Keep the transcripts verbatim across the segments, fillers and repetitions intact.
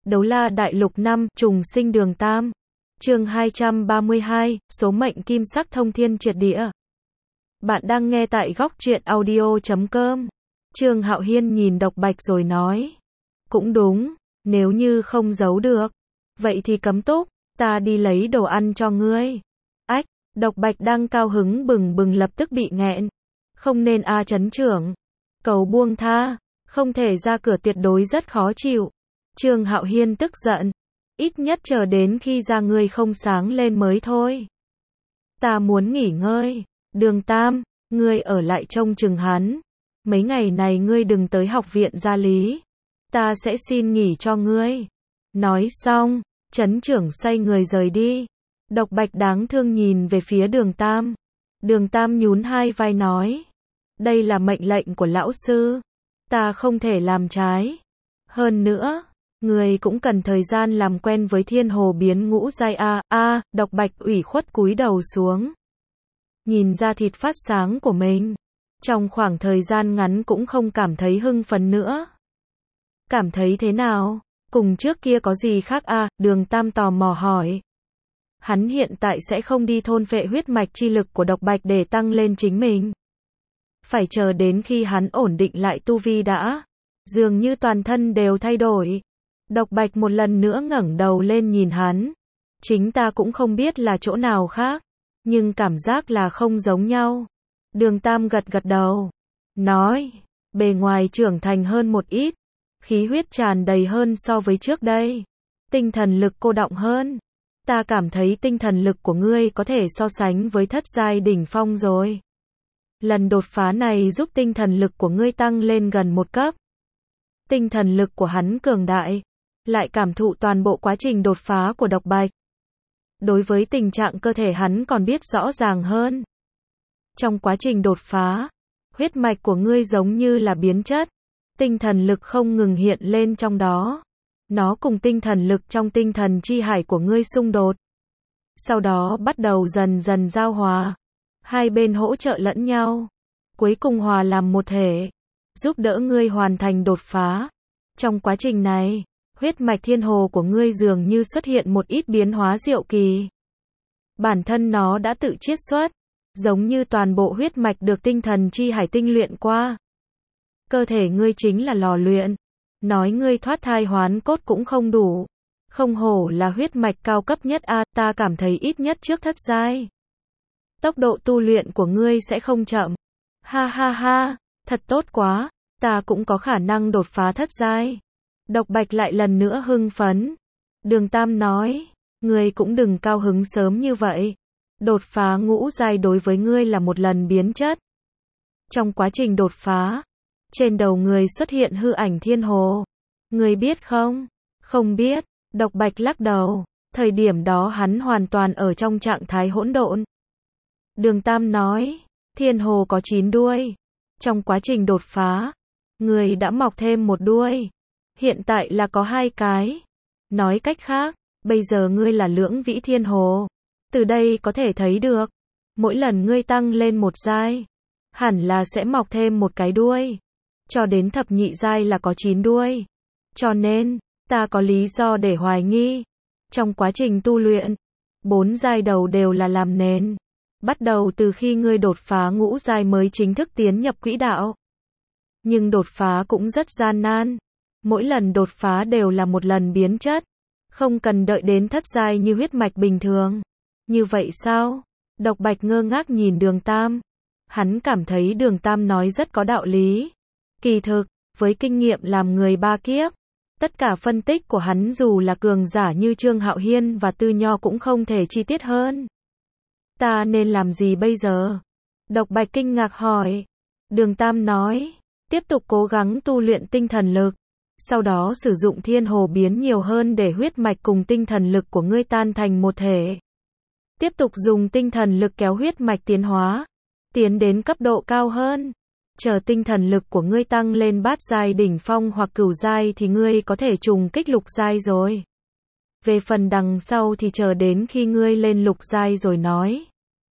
Đấu La Đại Lục năm, Trùng Sinh Đường Tam. Chương hai trăm ba mươi hai, số mệnh kim sắc thông thiên triệt địa. Bạn đang nghe tại góc truyện audio chấm com. Trương Hạo Hiên nhìn Độc Bạch rồi nói. Cũng đúng, nếu như không giấu được, vậy thì cấm túc, ta đi lấy đồ ăn cho ngươi. Ách, Độc Bạch đang cao hứng bừng bừng lập tức bị nghẹn. Không nên a chấn trưởng. Cầu buông tha, không thể ra cửa tuyệt đối rất khó chịu. Trương Hạo Hiên tức giận. Ít nhất chờ đến khi da ngươi không sáng lên mới thôi. Ta muốn nghỉ ngơi. Đường Tam, ngươi ở lại trông chừng hắn. Mấy ngày này ngươi đừng tới học viện gia lý. Ta sẽ xin nghỉ cho ngươi. Nói xong, trấn trưởng xoay người rời đi. Độc Bạch đáng thương nhìn về phía Đường Tam. Đường Tam nhún hai vai nói. Đây là mệnh lệnh của lão sư. Ta không thể làm trái. Hơn nữa, người cũng cần thời gian làm quen với thiên hồ biến ngũ giai a. A, Độc Bạch ủy khuất cúi đầu xuống. Nhìn ra thịt phát sáng của mình. Trong khoảng thời gian ngắn cũng không cảm thấy hưng phấn nữa. Cảm thấy thế nào? Cùng trước kia có gì khác a? Đường Tam tò mò hỏi. Hắn hiện tại sẽ không đi thôn phệ huyết mạch chi lực của Độc Bạch để tăng lên chính mình. Phải chờ đến khi hắn ổn định lại tu vi đã. Dường như toàn thân đều thay đổi. Độc Bạch một lần nữa ngẩng đầu lên nhìn hắn. Chính ta cũng không biết là chỗ nào khác, nhưng cảm giác là không giống nhau. Đường Tam gật gật đầu. Nói, bề ngoài trưởng thành hơn một ít. Khí huyết tràn đầy hơn so với trước đây. Tinh thần lực cô đọng hơn. Ta cảm thấy tinh thần lực của ngươi có thể so sánh với thất giai đỉnh phong rồi. Lần đột phá này giúp tinh thần lực của ngươi tăng lên gần một cấp. Tinh thần lực của hắn cường đại, lại cảm thụ toàn bộ quá trình đột phá của Độc Bạch. Đối với tình trạng cơ thể hắn còn biết rõ ràng hơn. Trong quá trình đột phá, huyết mạch của ngươi giống như là biến chất. Tinh thần lực không ngừng hiện lên trong đó. Nó cùng tinh thần lực trong tinh thần chi hải của ngươi xung đột. Sau đó bắt đầu dần dần giao hòa. Hai bên hỗ trợ lẫn nhau. Cuối cùng hòa làm một thể. Giúp đỡ ngươi hoàn thành đột phá. Trong quá trình này, huyết mạch thiên hồ của ngươi dường như xuất hiện một ít biến hóa diệu kỳ. Bản thân nó đã tự chiết xuất. Giống như toàn bộ huyết mạch được tinh thần chi hải tinh luyện qua. Cơ thể ngươi chính là lò luyện. Nói ngươi thoát thai hoán cốt cũng không đủ. Không hổ là huyết mạch cao cấp nhất a, ta cảm thấy ít nhất trước thất giai. Tốc độ tu luyện của ngươi sẽ không chậm. Ha ha ha, thật tốt quá, ta cũng có khả năng đột phá thất giai. Độc Bạch lại lần nữa hưng phấn. Đường Tam nói, ngươi cũng đừng cao hứng sớm như vậy. Đột phá ngũ giai đối với ngươi là một lần biến chất. Trong quá trình đột phá, trên đầu người xuất hiện hư ảnh thiên hồ. Ngươi biết không? Không biết. Độc Bạch lắc đầu. Thời điểm đó hắn hoàn toàn ở trong trạng thái hỗn độn. Đường Tam nói, thiên hồ có chín đuôi. Trong quá trình đột phá, người đã mọc thêm một đuôi. Hiện tại là có hai cái. Nói cách khác, bây giờ ngươi là lưỡng vĩ thiên hồ. Từ đây có thể thấy được, mỗi lần ngươi tăng lên một giai, hẳn là sẽ mọc thêm một cái đuôi. Cho đến thập nhị giai là có chín đuôi. Cho nên, ta có lý do để hoài nghi. Trong quá trình tu luyện, bốn giai đầu đều là làm nền. Bắt đầu từ khi ngươi đột phá ngũ giai mới chính thức tiến nhập quỹ đạo. Nhưng đột phá cũng rất gian nan. Mỗi lần đột phá đều là một lần biến chất. Không cần đợi đến thất giai như huyết mạch bình thường. Như vậy sao? Độc Bạch ngơ ngác nhìn Đường Tam. Hắn cảm thấy Đường Tam nói rất có đạo lý. Kỳ thực, với kinh nghiệm làm người ba kiếp, tất cả phân tích của hắn dù là cường giả như Trương Hạo Hiên và Tư Nho cũng không thể chi tiết hơn. Ta nên làm gì bây giờ? Độc Bạch kinh ngạc hỏi. Đường Tam nói, tiếp tục cố gắng tu luyện tinh thần lực. Sau đó sử dụng thiên hồ biến nhiều hơn để huyết mạch cùng tinh thần lực của ngươi tan thành một thể. Tiếp tục dùng tinh thần lực kéo huyết mạch tiến hóa. Tiến đến cấp độ cao hơn. Chờ tinh thần lực của ngươi tăng lên bát giai đỉnh phong hoặc cửu giai thì ngươi có thể trùng kích lục giai rồi. Về phần đằng sau thì chờ đến khi ngươi lên lục giai rồi nói.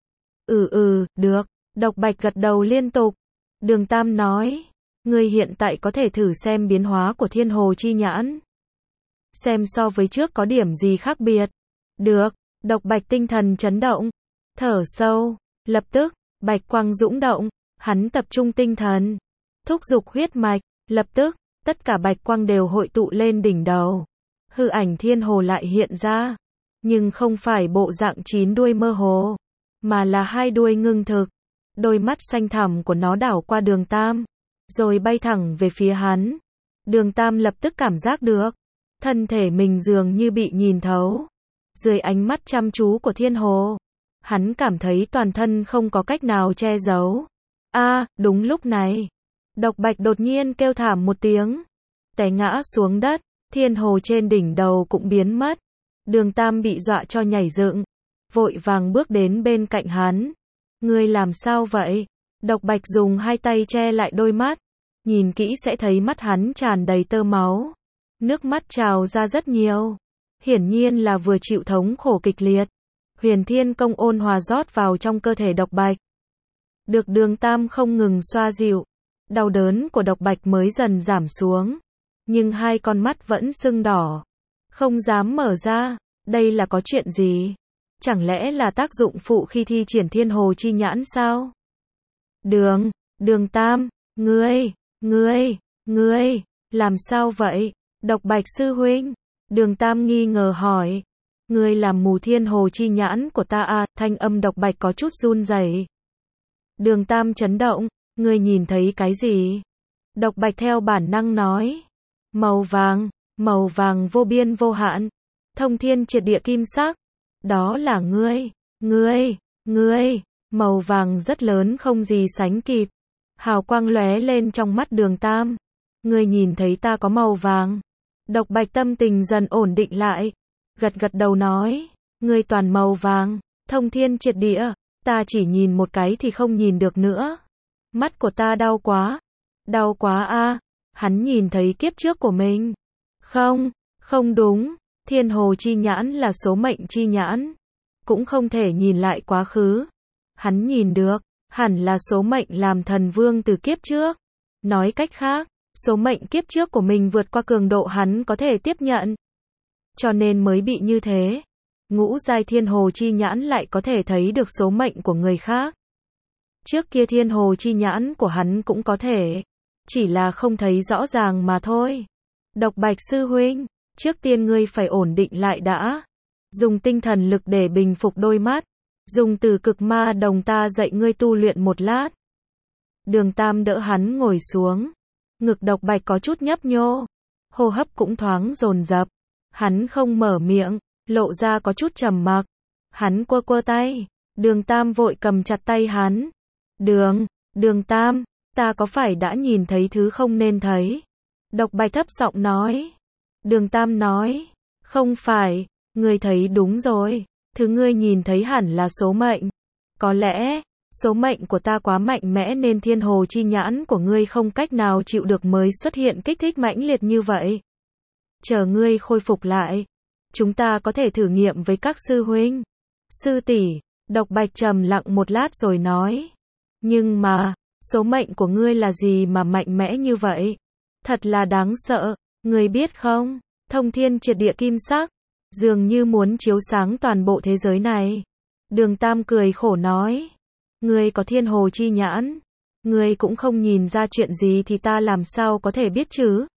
Ừ ừ, được. Độc Bạch gật đầu liên tục. Đường Tam nói, ngươi hiện tại có thể thử xem biến hóa của thiên hồ chi nhãn. xem so với trước có điểm gì khác biệt. Được, Độc Bạch tinh thần chấn động, thở sâu, lập tức, bạch quang dũng động, hắn tập trung tinh thần, thúc giục huyết mạch, lập tức, tất cả bạch quang đều hội tụ lên đỉnh đầu. Hư ảnh thiên hồ lại hiện ra, nhưng không phải bộ dạng chín đuôi mơ hồ, mà là hai đuôi ngưng thực. Đôi mắt xanh thẳm của nó đảo qua Đường Tam, rồi bay thẳng về phía hắn. Đường Tam lập tức cảm giác được, thân thể mình dường như bị nhìn thấu. Dưới ánh mắt chăm chú của thiên hồ, hắn cảm thấy toàn thân không có cách nào che giấu. A, à, đúng lúc này, Độc Bạch đột nhiên kêu thảm một tiếng, té ngã xuống đất, thiên hồ trên đỉnh đầu cũng biến mất. Đường Tam bị dọa cho nhảy dựng, vội vàng bước đến bên cạnh hắn. Ngươi làm sao vậy? Độc Bạch dùng hai tay che lại đôi mắt, nhìn kỹ sẽ thấy mắt hắn tràn đầy tơ máu, nước mắt trào ra rất nhiều, hiển nhiên là vừa chịu thống khổ kịch liệt. Huyền Thiên Công ôn hòa rót vào trong cơ thể Độc Bạch. Được Đường Tam không ngừng xoa dịu, đau đớn của Độc Bạch mới dần giảm xuống, nhưng hai con mắt vẫn sưng đỏ, không dám mở ra. Đây là có chuyện gì? Chẳng lẽ là tác dụng phụ khi thi triển Thiên Hồ Chi Nhãn sao? Đường, Đường Tam, ngươi, ngươi, ngươi, làm sao vậy? Độc Bạch sư huynh. Đường Tam nghi ngờ hỏi. Ngươi làm mù Thiên Hồ Chi Nhãn của ta à? Thanh âm Độc Bạch có chút run rẩy. Đường Tam chấn động. Ngươi nhìn thấy cái gì? Độc Bạch theo bản năng nói. Màu vàng, màu vàng vô biên vô hạn, thông thiên triệt địa kim sắc. Đó là ngươi, ngươi, ngươi, màu vàng rất lớn không gì sánh kịp. Hào quang lóe lên trong mắt Đường Tam. Ngươi nhìn thấy ta có màu vàng. Độc Bạch tâm tình dần ổn định lại, gật gật đầu nói, ngươi toàn màu vàng, thông thiên triệt địa, ta chỉ nhìn một cái thì không nhìn được nữa. Mắt của ta đau quá, đau quá a. À. Hắn nhìn thấy kiếp trước của mình. Không, không đúng, Thiên Hồ Chi Nhãn là số mệnh chi nhãn, cũng không thể nhìn lại quá khứ. Hắn nhìn được, hẳn là số mệnh làm thần vương từ kiếp trước. Nói cách khác, số mệnh kiếp trước của mình vượt qua cường độ hắn có thể tiếp nhận, cho nên mới bị như thế. Ngũ giai Thiên Hồ Chi Nhãn lại có thể thấy được số mệnh của người khác. Trước kia Thiên Hồ Chi Nhãn của hắn cũng có thể, chỉ là không thấy rõ ràng mà thôi. Độc Bạch sư huynh, trước tiên ngươi phải ổn định lại đã. Dùng tinh thần lực để bình phục đôi mắt. Dùng từ cực ma đồng ta dạy ngươi tu luyện một lát. Đường Tam đỡ hắn ngồi xuống. Ngực Độc Bạch có chút nhấp nhô, hô hấp cũng thoáng dồn dập. Hắn không mở miệng, lộ ra có chút trầm mặc. Hắn quơ quơ tay, Đường Tam vội cầm chặt tay hắn. Đường, Đường Tam, ta có phải đã nhìn thấy thứ không nên thấy? Độc Bạch thấp giọng nói. Đường Tam nói, không phải, ngươi thấy đúng rồi, thứ ngươi nhìn thấy hẳn là số mệnh. Có lẽ, số mệnh của ta quá mạnh mẽ nên Thiên Hồ Chi Nhãn của ngươi không cách nào chịu được mới xuất hiện kích thích mãnh liệt như vậy. Chờ ngươi khôi phục lại, chúng ta có thể thử nghiệm với các sư huynh, sư tỷ. Độc Bạch trầm lặng một lát rồi nói. Nhưng mà, số mệnh của ngươi là gì mà mạnh mẽ như vậy? Thật là đáng sợ, ngươi biết không? Thông thiên triệt địa kim sắc, dường như muốn chiếu sáng toàn bộ thế giới này. Đường Tam cười khổ nói. Ngươi có Thiên Hồ Chi Nhãn, ngươi cũng không nhìn ra chuyện gì thì ta làm sao có thể biết chứ?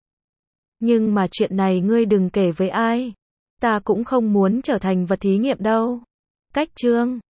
Nhưng mà chuyện này ngươi đừng kể với ai. Ta cũng không muốn trở thành vật thí nghiệm đâu. Cách chương